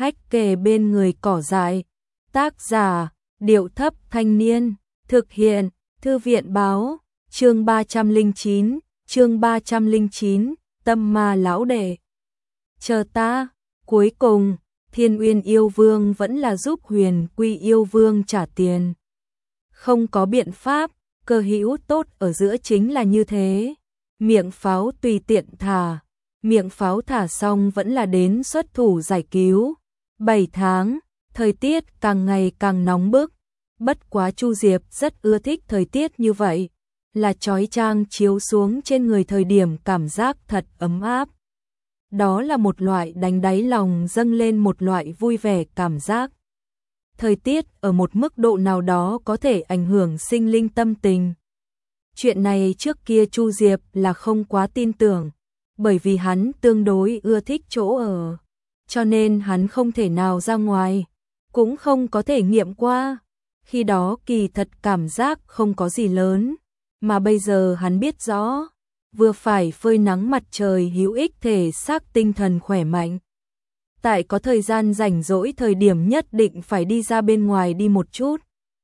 hách kề bên người cỏ dại. Tác giả, Điệu Thấp Thanh Niên. Thực hiện, Thư viện Báo. Chương 309, Tâm Ma Lão Đệ. Chờ ta. Cuối cùng, Thiên Uyên Yêu Vương vẫn là giúp Huyền Quy Yêu Vương trả tiền. Không có biện pháp, cơ hữu tốt ở giữa chính là như thế. Miệng pháo tùy tiện thả. Miệng pháo thả xong vẫn là đến xuất thủ giải cứu. 7 tháng, thời tiết càng ngày càng nóng bức. Bất quá Chu Diệp rất ưa thích thời tiết như vậy. Là chói chang chiếu xuống trên người thời điểm cảm giác thật ấm áp. Đó là một loại đánh đáy lòng dâng lên một loại vui vẻ cảm giác. Thời tiết ở một mức độ nào đó có thể ảnh hưởng sinh linh tâm tình. Chuyện này trước kia Chu Diệp là không quá tin tưởng, bởi vì hắn tương đối ưa thích chỗ ở, cho nên hắn không thể nào ra ngoài, cũng không có thể nghiệm qua. Khi đó kỳ thật cảm giác không có gì lớn, mà bây giờ hắn biết rõ, vừa phải phơi nắng mặt trời hữu ích thể xác tinh thần khỏe mạnh. Tại có thời gian rảnh rỗi thời điểm nhất định phải đi ra bên ngoài đi một chút.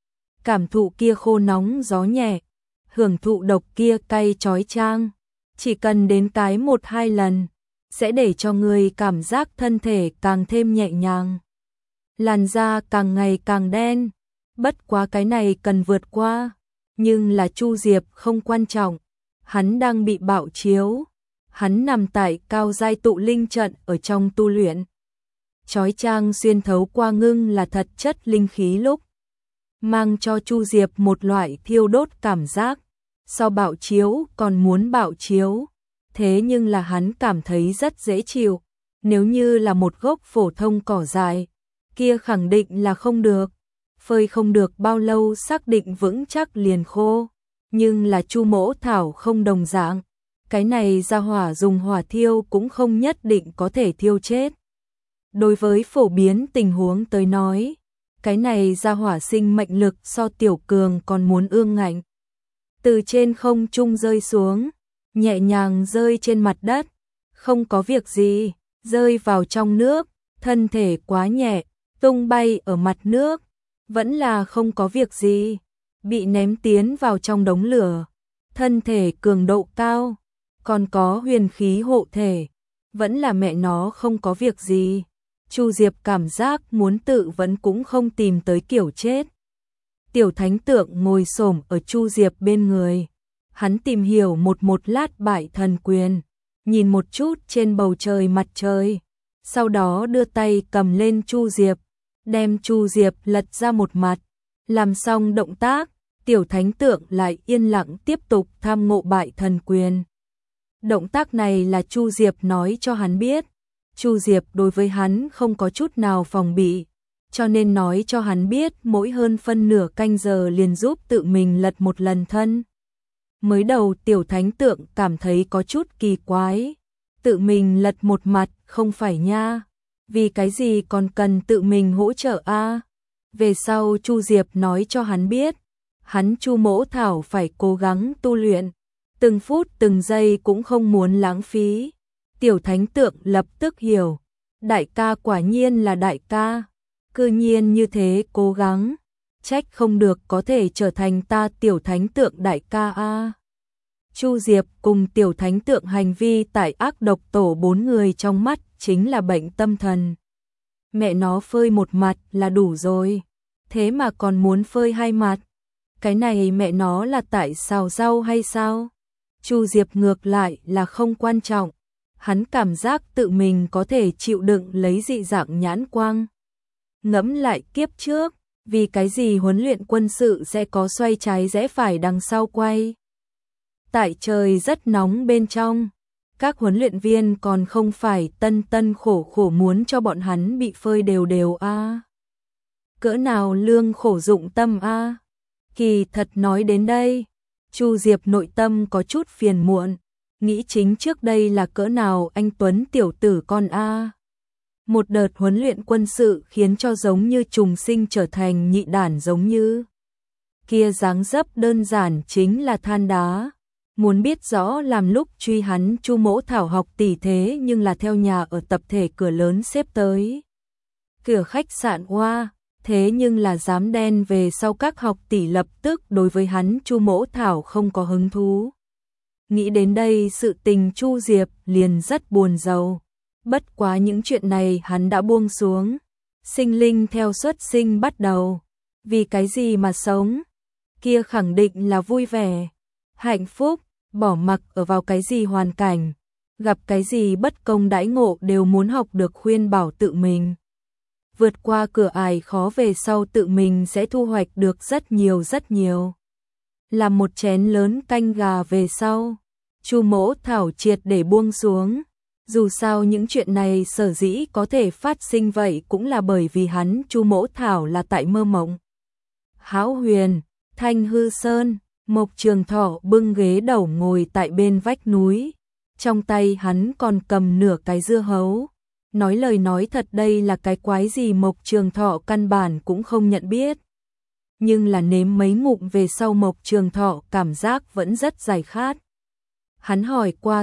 Cảm thụ kia khô nóng gió nhẹ, hưởng thụ độc kia cay chói chang. Chỉ cần đến cái 1-2 lần, sẽ để cho người cảm giác thân thể càng thêm nhẹ nhàng. Làn da càng ngày càng đen, bất quá cái này cần vượt qua. Nhưng là Chu Diệp không quan trọng, hắn đang bị bạo chiếu. Hắn nằm tại cao giai tụ linh trận ở trong tu luyện. Chói chang xuyên thấu qua ngưng là thật chất linh khí lúc, mang cho Chu Diệp một loại thiêu đốt cảm giác. So bạo chiếu còn muốn bạo chiếu, thế nhưng là hắn cảm thấy rất dễ chịu. Nếu như là một gốc phổ thông cỏ dại, kia khẳng định là không được. Phơi không được bao lâu xác định vững chắc liền khô. Nhưng là Chu Mỗ Thảo không đồng dạng. Cái này ra hỏa dùng hỏa thiêu cũng không nhất định có thể thiêu chết. Đối với phổ biến tình huống tới nói, cái này ra hỏa sinh mệnh lực so Tiểu Cường còn muốn ương ngạnh. Từ trên không trung rơi xuống, nhẹ nhàng rơi trên mặt đất, không có việc gì, rơi vào trong nước, thân thể quá nhẹ, tung bay ở mặt nước, vẫn là không có việc gì, bị ném tiến vào trong đống lửa, thân thể cường độ cao, còn có huyền khí hộ thể, vẫn là mẹ nó không có việc gì. Chu Diệp cảm giác muốn tự vẫn cũng không tìm tới kiểu chết. Tiểu Thánh Tượng ngồi xổm ở Chu Diệp bên người. Hắn tìm hiểu một lát Bại Thần Quyền, nhìn một chút trên bầu trời mặt trời, sau đó đưa tay cầm lên Chu Diệp, đem Chu Diệp lật ra một mặt. Làm xong động tác, Tiểu Thánh Tượng lại yên lặng tiếp tục tham ngộ Bại Thần Quyền. Động tác này là Chu Diệp nói cho hắn biết. Chu Diệp đối với hắn không có chút nào phòng bị, cho nên nói cho hắn biết mỗi hơn phân nửa canh giờ liền giúp tự mình lật một lần thân. Mới đầu Tiểu Thánh Tượng cảm thấy có chút kỳ quái, tự mình lật một mặt không phải nha, vì cái gì còn cần tự mình hỗ trợ a? Về sau Chu Diệp nói cho hắn biết, hắn Chu Mỗ Thảo phải cố gắng tu luyện, từng phút từng giây cũng không muốn lãng phí. Tiểu Thánh Tượng lập tức hiểu, đại ca quả nhiên là đại ca, cư nhiên như thế cố gắng, trách không được có thể trở thành ta Tiểu Thánh Tượng đại ca a. Chu Diệp cùng Tiểu Thánh Tượng hành vi tại ác độc tổ 4 người trong mắt chính là bệnh tâm thần. Mẹ nó phơi một mặt là đủ rồi, thế mà còn muốn phơi 2 mặt. Cái này mẹ nó là tại xào rau hay sao? Chu Diệp ngược lại là không quan trọng. Hắn cảm giác tự mình có thể chịu đựng lấy dị dạng nhãn quang. Ngẫm lại kiếp trước, vì cái gì huấn luyện quân sự sẽ có xoay trái rẽ phải đằng sau quay. Tại trời rất nóng bên trong, các huấn luyện viên còn không phải tân khổ khổ muốn cho bọn hắn bị phơi đều đều a. Cỡ nào lương khổ dụng tâm a. Kỳ thật nói đến đây, Chu Diệp nội tâm có chút phiền muộn. Nghĩ chính trước đây là cỡ nào anh Tuấn tiểu tử con a. Một đợt huấn luyện quân sự khiến cho giống như trùng sinh trở thành nhị đản giống như. Kia dáng dấp đơn giản chính là than đá. Muốn biết rõ làm lúc truy hắn Chu Mỗ Thảo học tỷ thế nhưng là theo nhà ở tập thể cửa lớn xếp tới. cửa khách sạn Hoa, thế nhưng là dám đen về sau các học tỷ lập tức đối với hắn Chu Mỗ Thảo không có hứng thú. Nghĩ đến đây sự tình Chu Diệp liền rất buồn rầu. Bất quá những chuyện này hắn đã buông xuống. Sinh linh theo xuất sinh bắt đầu. Vì cái gì mà sống? Kia khẳng định là vui vẻ, hạnh phúc, bỏ mặc ở vào cái gì hoàn cảnh. Gặp cái gì bất công đãi ngộ đều muốn học được khuyên bảo tự mình. Vượt qua cửa ải khó về sau tự mình sẽ thu hoạch được rất nhiều. Làm một chén lớn canh gà về sau, Chu Mỗ Thảo triệt để buông xuống. Dù sao những chuyện này sở dĩ có thể phát sinh vậy cũng là bởi vì hắn Chu Mỗ Thảo là tại mơ mộng. Hão Huyền, Thanh Hư Sơn, Mộc Trường Thọ bưng ghế đầu ngồi tại bên vách núi. Trong tay hắn còn cầm nửa cái dưa hấu. Nói lời nói thật đây là cái quái gì Mộc Trường Thọ căn bản cũng không nhận biết. Nhưng là nếm mấy ngụm về sau Mộc Trường Thọ cảm giác vẫn rất giải khát. Hắn hỏi qua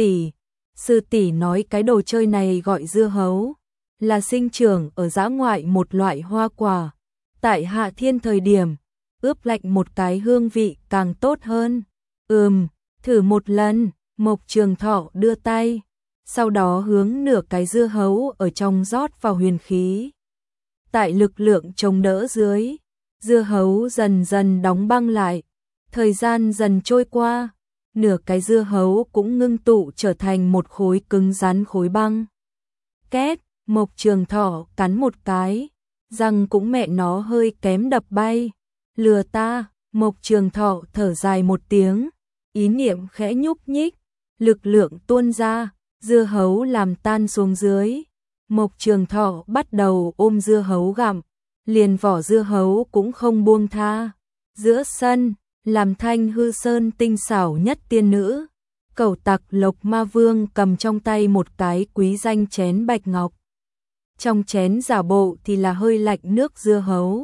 sư tỷ nói cái đồ chơi này gọi dưa hấu, là sinh trưởng ở dã ngoại một loại hoa quả. Tại hạ thiên thời điểm, ướp lạnh một cái hương vị càng tốt hơn. Thử một lần, Mộc Trường Thọ đưa tay. Sau đó hướng nửa cái dưa hấu ở trong rót vào huyền khí. Tại lực lượng chống đỡ dưới, dưa hấu dần dần đóng băng lại. Thời gian dần trôi qua, nửa cái dưa hấu cũng ngưng tụ trở thành một khối cứng rắn khối băng. Két, Mộc Trường Thọ cắn một cái, răng cũng mẹ nó hơi kém đập bay. Lừa ta, Mộc Trường Thọ thở dài một tiếng, ý niệm khẽ nhúc nhích, lực lượng tuôn ra. Dưa hấu làm tan xuống dưới. Mộc Trường Thọ bắt đầu ôm dưa hấu gặm, liền vỏ dưa hấu cũng không buông tha. Giữa sân, làm Thanh Hư Sơn tinh xảo nhất tiên nữ, Cẩu Tặc Lộc Ma Vương cầm trong tay một cái quý danh chén bạch ngọc. Trong chén giả bộ thì là hơi lạnh nước dưa hấu.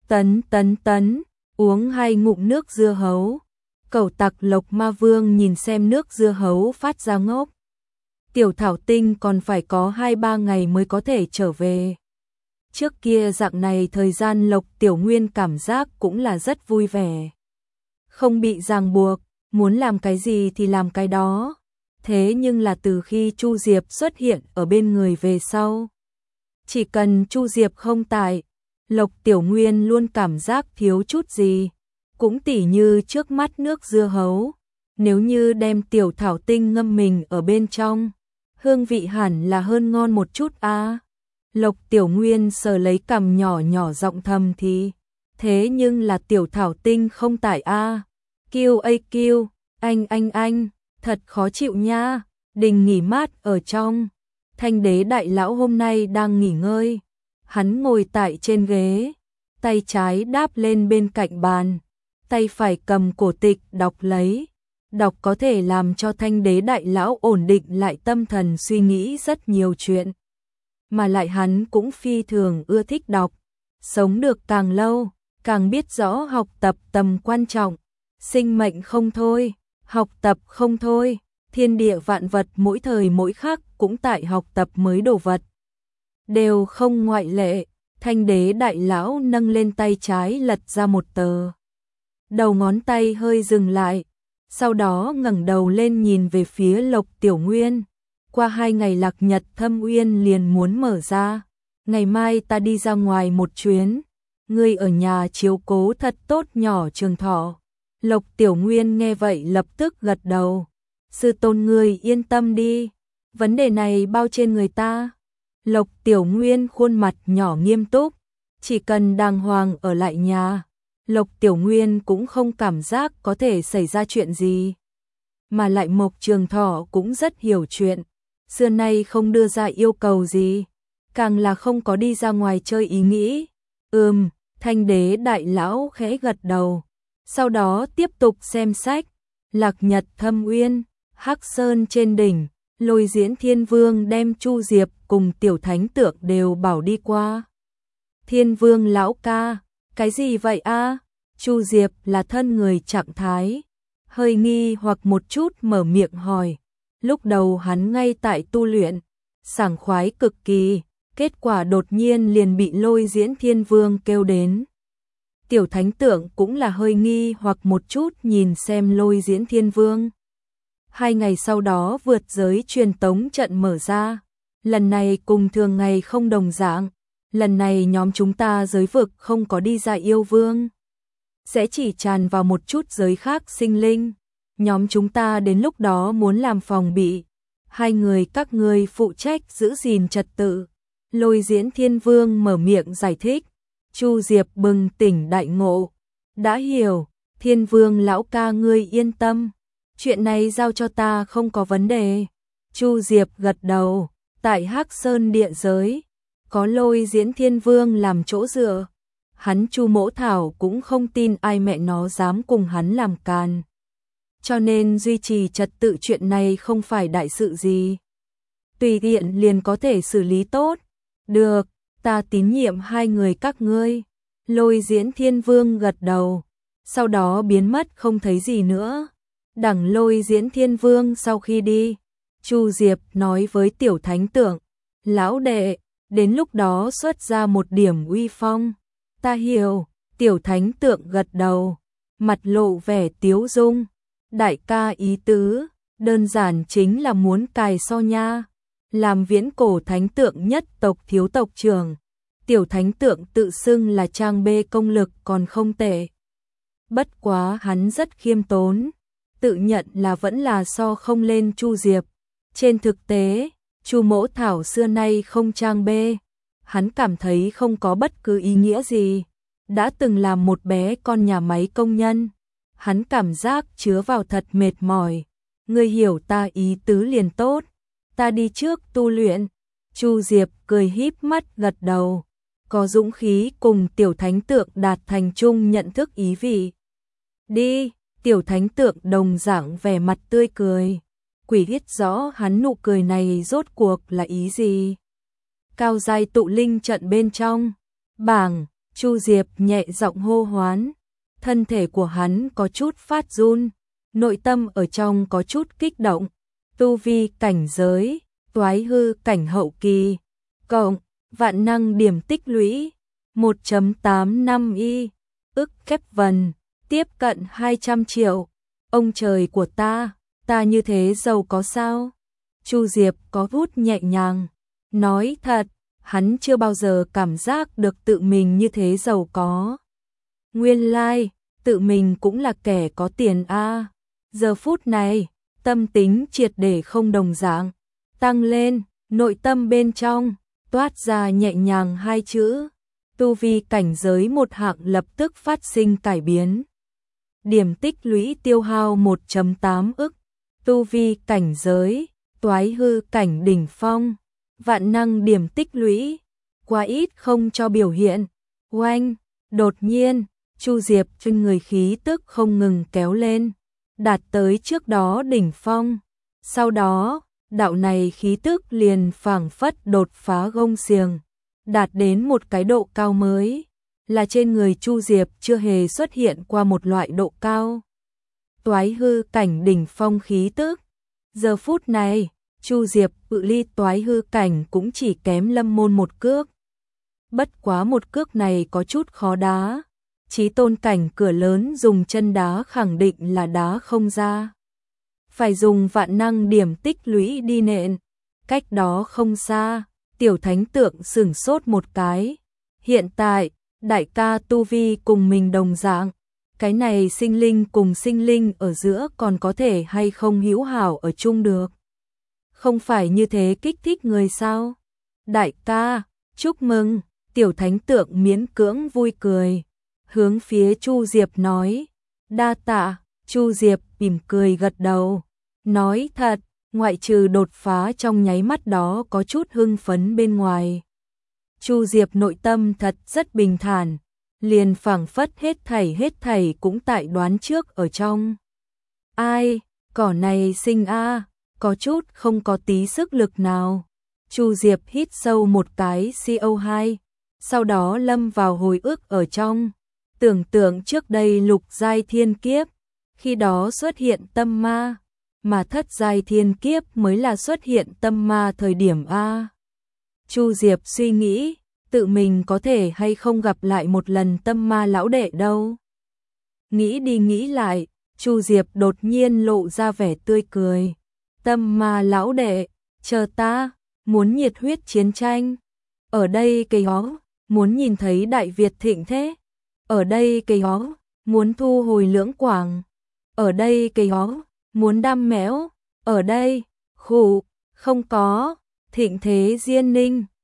Tấn, uống 2 ngụm nước dưa hấu. Cẩu Tặc Lộc Ma Vương nhìn xem nước dưa hấu phát ra ngốc. Tiểu Thảo Tinh còn phải có 2-3 ngày mới có thể trở về. Trước kia dạng này thời gian Lộc Tiểu Nguyên cảm giác cũng là rất vui vẻ. Không bị ràng buộc, muốn làm cái gì thì làm cái đó. Thế nhưng là từ khi Chu Diệp xuất hiện ở bên người về sau. Chỉ cần Chu Diệp không tại, Lộc Tiểu Nguyên luôn cảm giác thiếu chút gì. Cũng tỉ như trước mắt nước dưa hấu. Nếu như đem Tiểu Thảo Tinh ngâm mình ở bên trong, hương vị hẳn là hơn ngon một chút à. Lộc Tiểu Nguyên sờ lấy cằm nhỏ nhỏ giọng thầm thì. Thế nhưng là Tiểu Thảo Tinh không tại à. Kêu, anh, thật khó chịu nha. Đình nghỉ mát ở trong. Thanh Đế Đại Lão hôm nay đang nghỉ ngơi. Hắn ngồi tại trên ghế, tay trái đáp lên bên cạnh bàn, tay phải cầm cổ tịch đọc lấy. Đọc có thể làm cho Thanh Đế Đại Lão ổn định lại tâm thần suy nghĩ rất nhiều chuyện. Mà lại hắn cũng phi thường ưa thích đọc. Sống được càng lâu, càng biết rõ học tập tầm quan trọng. Sinh mệnh không thôi, học tập không thôi. Thiên địa vạn vật mỗi thời mỗi khắc cũng tại học tập mới đồ vật. Đều không ngoại lệ. Thanh Đế Đại Lão nâng lên tay trái lật ra một tờ. Đầu ngón tay hơi dừng lại. Sau đó ngẩng đầu lên nhìn về phía Lộc Tiểu Nguyên. Qua 2 ngày Lạc Nhật Thâm Uyên liền muốn mở ra. Ngày mai ta đi ra ngoài một chuyến. Ngươi ở nhà chiếu cố thật tốt nhỏ Trường Thọ. Lộc Tiểu Nguyên nghe vậy lập tức gật đầu. Sư tôn ngươi yên tâm đi. Vấn đề này bao trên người ta. Lộc Tiểu Nguyên khuôn mặt nhỏ nghiêm túc. Chỉ cần đàng hoàng ở lại nhà, Lộc Tiểu Nguyên cũng không cảm giác có thể xảy ra chuyện gì. Mà lại Mộc Trường Thọ cũng rất hiểu chuyện. Xưa nay không đưa ra yêu cầu gì, càng là không có đi ra ngoài chơi ý nghĩ. Thanh Đế Đại Lão khẽ gật đầu. Sau đó tiếp tục xem sách. Lạc Nhật Thâm Uyên, Hắc Sơn trên đỉnh, Lôi Diễn Thiên Vương đem Chu Diệp cùng Tiểu Thánh Tượng đều bảo đi qua. Thiên Vương lão ca, cái gì vậy a? Chu Diệp là thân người trạng thái, hơi nghi hoặc một chút mở miệng hỏi. Lúc đầu hắn ngay tại tu luyện, sảng khoái cực kỳ, Kết quả đột nhiên liền bị Lôi Diễn Thiên Vương kêu đến. Tiểu thánh tượng cũng là hơi nghi hoặc một chút nhìn xem Lôi Diễn Thiên Vương. 2 ngày sau đó vượt giới truyền tống trận mở ra. Lần này cùng thường ngày không đồng dạng. Lần này nhóm chúng ta giới vực không có đi ra yêu vương. Sẽ chỉ tràn vào một chút giới khác sinh linh. Nhóm chúng ta đến lúc đó muốn làm phòng bị. 2 người các ngươi phụ trách giữ gìn trật tự. Lôi Diễn Thiên Vương mở miệng giải thích. Chu Diệp bừng tỉnh đại ngộ. Đã hiểu, Thiên Vương lão ca ngươi yên tâm. Chuyện này giao cho ta không có vấn đề. Chu Diệp gật đầu. Tại Hắc Sơn địa giới, có Lôi Diễn Thiên Vương làm chỗ dựa. Hắn Chu Mỗ Thảo cũng không tin ai mẹ nó dám cùng hắn làm càn. Cho nên duy trì trật tự chuyện này không phải đại sự gì. Tùy tiện liền có thể xử lý tốt. Được, ta tín nhiệm 2 người các ngươi. Lôi Diễn Thiên Vương gật đầu. Sau đó biến mất không thấy gì nữa. Đằng Lôi Diễn Thiên Vương sau khi đi, Chu Diệp nói với Tiểu Thánh Tượng. Lão đệ, đến lúc đó xuất ra một điểm uy phong. Ta hiểu, Tiểu Thánh Tượng gật đầu. Mặt lộ vẻ tiếu dung. Đại ca ý tứ, đơn giản chính là muốn cài so nha. Làm viễn cổ thánh tượng nhất tộc thiếu tộc trưởng. Tiểu Thánh Tượng tự xưng là trang bê công lực còn không tệ. Bất quá hắn rất khiêm tốn. Tự nhận là vẫn là so không lên Chu Diệp. Trên thực tế, Chu Mỗ Thảo xưa nay không trang bê. Hắn cảm thấy không có bất cứ ý nghĩa gì. Đã từng làm một bé con nhà máy công nhân. Hắn cảm giác chứa vào thật mệt mỏi. Ngươi hiểu ta ý tứ liền tốt. Ta đi trước tu luyện. Chu Diệp cười híp mắt gật đầu. Có dũng khí cùng Tiểu Thánh Tượng đạt thành chung nhận thức ý vị. Đi, Tiểu Thánh Tượng đồng dạng vẻ mặt tươi cười. Quỷ biết rõ hắn nụ cười này rốt cuộc là ý gì. Cao giai tụ linh trận bên trong. Bảng, Chu Diệp nhẹ giọng hô hoán. Thân thể của hắn có chút phát run. Nội tâm ở trong có chút kích động. Tu vi cảnh giới, toái hư cảnh hậu kỳ. Cộng, vạn năng điểm tích lũy. 1.85 y. Ức kép vần. Tiếp cận 200 triệu. Ông trời của ta như thế giàu có sao? Chu Diệp có hút nhẹ nhàng. Nói thật, hắn chưa bao giờ cảm giác được tự mình như thế giàu có. Nguyên lai, tự mình cũng là kẻ có tiền a. Giờ phút này, tâm tính triệt để không đồng dạng. Tăng lên, nội tâm bên trong, toát ra nhẹ nhàng 2 chữ. Tu vi cảnh giới một hạng lập tức phát sinh cải biến. Điểm tích lũy tiêu hao 1.8 ức. Tu vi cảnh giới, toái hư cảnh đỉnh phong. Vạn năng điểm tích lũy. Quá ít không cho biểu hiện. Oanh, đột nhiên, Chu Diệp trên người khí tức không ngừng kéo lên. Đạt tới trước đó đỉnh phong. Sau đó, đạo này khí tức liền phảng phất đột phá gông xiềng. Đạt đến một cái độ cao mới. Là trên người Chu Diệp chưa hề xuất hiện qua một loại độ cao. Toái hư cảnh đỉnh phong khí tức. Giờ phút này, Chu Diệp cự ly toái hư cảnh cũng chỉ kém Lâm Môn một cước. Bất quá một cước này có chút khó đá. Chí tôn cảnh cửa lớn dùng chân đá khẳng định là đá không ra. Phải dùng vạn năng điểm tích lũy đi nện. Cách đó không xa, Tiểu Thánh Tượng sửng sốt một cái. Hiện tại, đại ca tu vi cùng mình đồng dạng. Cái này sinh linh cùng sinh linh ở giữa còn có thể hay không hữu hảo ở chung được. Không phải như thế kích thích người sao? Đại ca, chúc mừng, Tiểu Thánh Tượng miễn cưỡng vui cười. Hướng phía Chu Diệp nói, đa tạ. Chu Diệp mỉm cười gật đầu. Nói thật, ngoại trừ đột phá trong nháy mắt đó có chút hưng phấn bên ngoài. Chu Diệp nội tâm thật rất bình thản. Liền phảng phất hết thảy cũng tại đoán trước ở trong. Ai, cỏ này sinh a, có chút không có tí sức lực nào. Chu Diệp hít sâu một cái CO2, sau đó lâm vào hồi ức ở trong. Tưởng tượng trước đây lục giai thiên kiếp, khi đó xuất hiện tâm ma, mà thất giai thiên kiếp mới là xuất hiện tâm ma thời điểm a. Chu Diệp suy nghĩ, tự mình có thể hay không gặp lại một lần Tâm Ma lão đệ đâu. Nghĩ đi nghĩ lại, Chu Diệp đột nhiên lộ ra vẻ tươi cười. Tâm Ma lão đệ, chờ ta, muốn nhiệt huyết chiến tranh. Ở đây cây ó, muốn nhìn thấy Đại Việt thịnh thế. Ở đây cây ó, muốn thu hồi Lưỡng Quảng. Ở đây cây ó, muốn đam mẽo. Ở đây, khụ, không có, thịnh thế Diên Ninh.